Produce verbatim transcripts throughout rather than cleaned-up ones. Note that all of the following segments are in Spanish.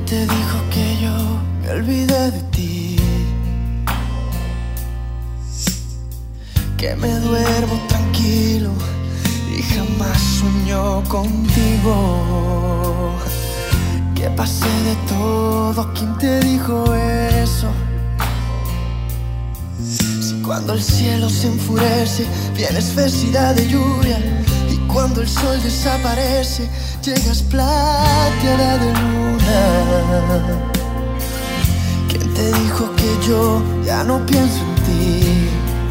te dijo que yo me olvidé de ti? Que me duermo tranquilo y jamás sueño contigo. Que pasé de todo, ¿quién te dijo eso? Si cuando el cielo se enfurece, vienes felicidad de lluvia, y cuando el sol desaparece, llegas plateada de luna. ¿Quién te dijo que yo ya no pienso en ti?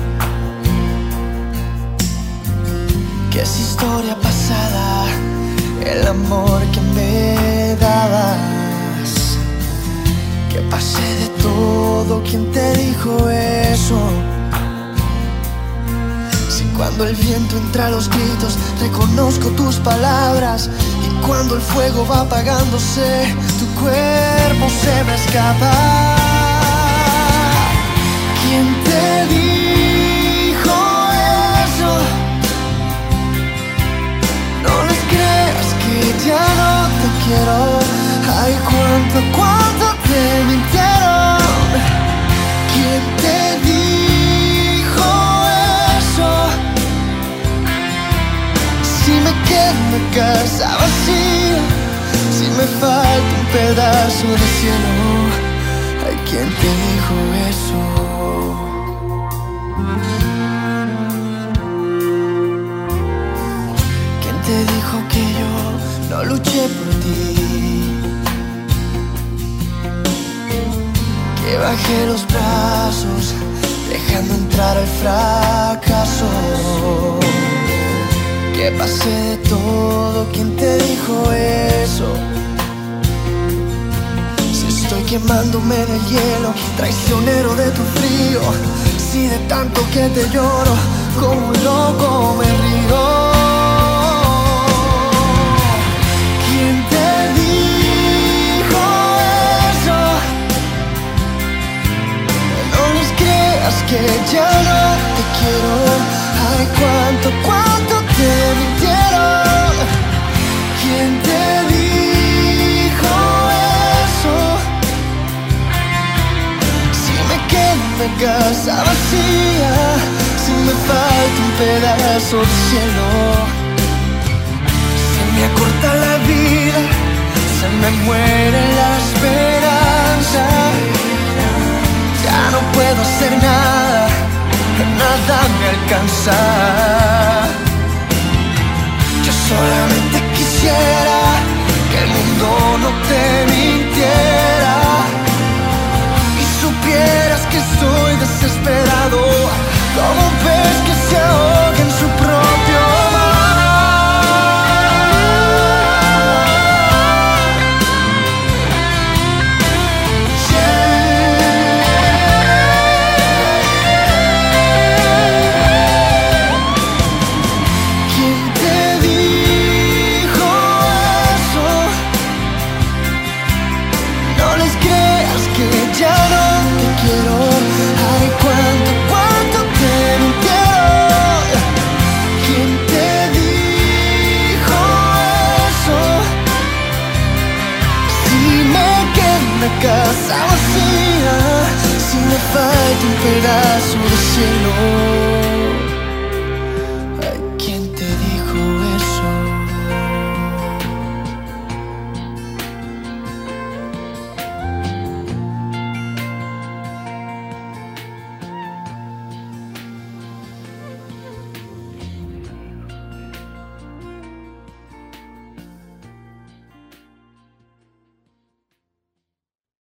Que es historia pasada el amor que me dabas. Que pasé de todo, ¿quién te dijo eso? Si cuando el viento entra a los gritos, reconozco tus palabras, y cuando el fuego va apagándose, tu cuerpo se me escapa. ¿Quién te dijo eso? No les creas que ya no te quiero. Ay, cuánto, cuánto te mintieron. ¿Quién te dijo eso? Si me quedo en casa vacía, si me falta un pedazo de cielo. Ay, ¿quién te dijo eso? ¿Quién te dijo que yo no luché por ti? Que bajé los brazos, dejando entrar el fracaso. Que pasé de todo, ¿quién te dijo eso? Si estoy quemándome en el hielo, traicionero de tu frío. Si de tanto que te lloro, como un loco me río. ¿Quién te dijo eso? No les creas que ya no te quiero. Ay, cuánto, cuánto te mintieron. ¿Quién te dijo eso? Si me quedo en la casa vacía, si me falta un pedazo de cielo. Se me acorta la vida, se me muere la esperanza. Ya no puedo hacer nada, nada me alcanza. Yo solamente quisiera que el mundo no te mintiera y supieras que soy desesperado, como un pez que se ahoga en su propio casa vacía, si me falta un pedazo de cielo.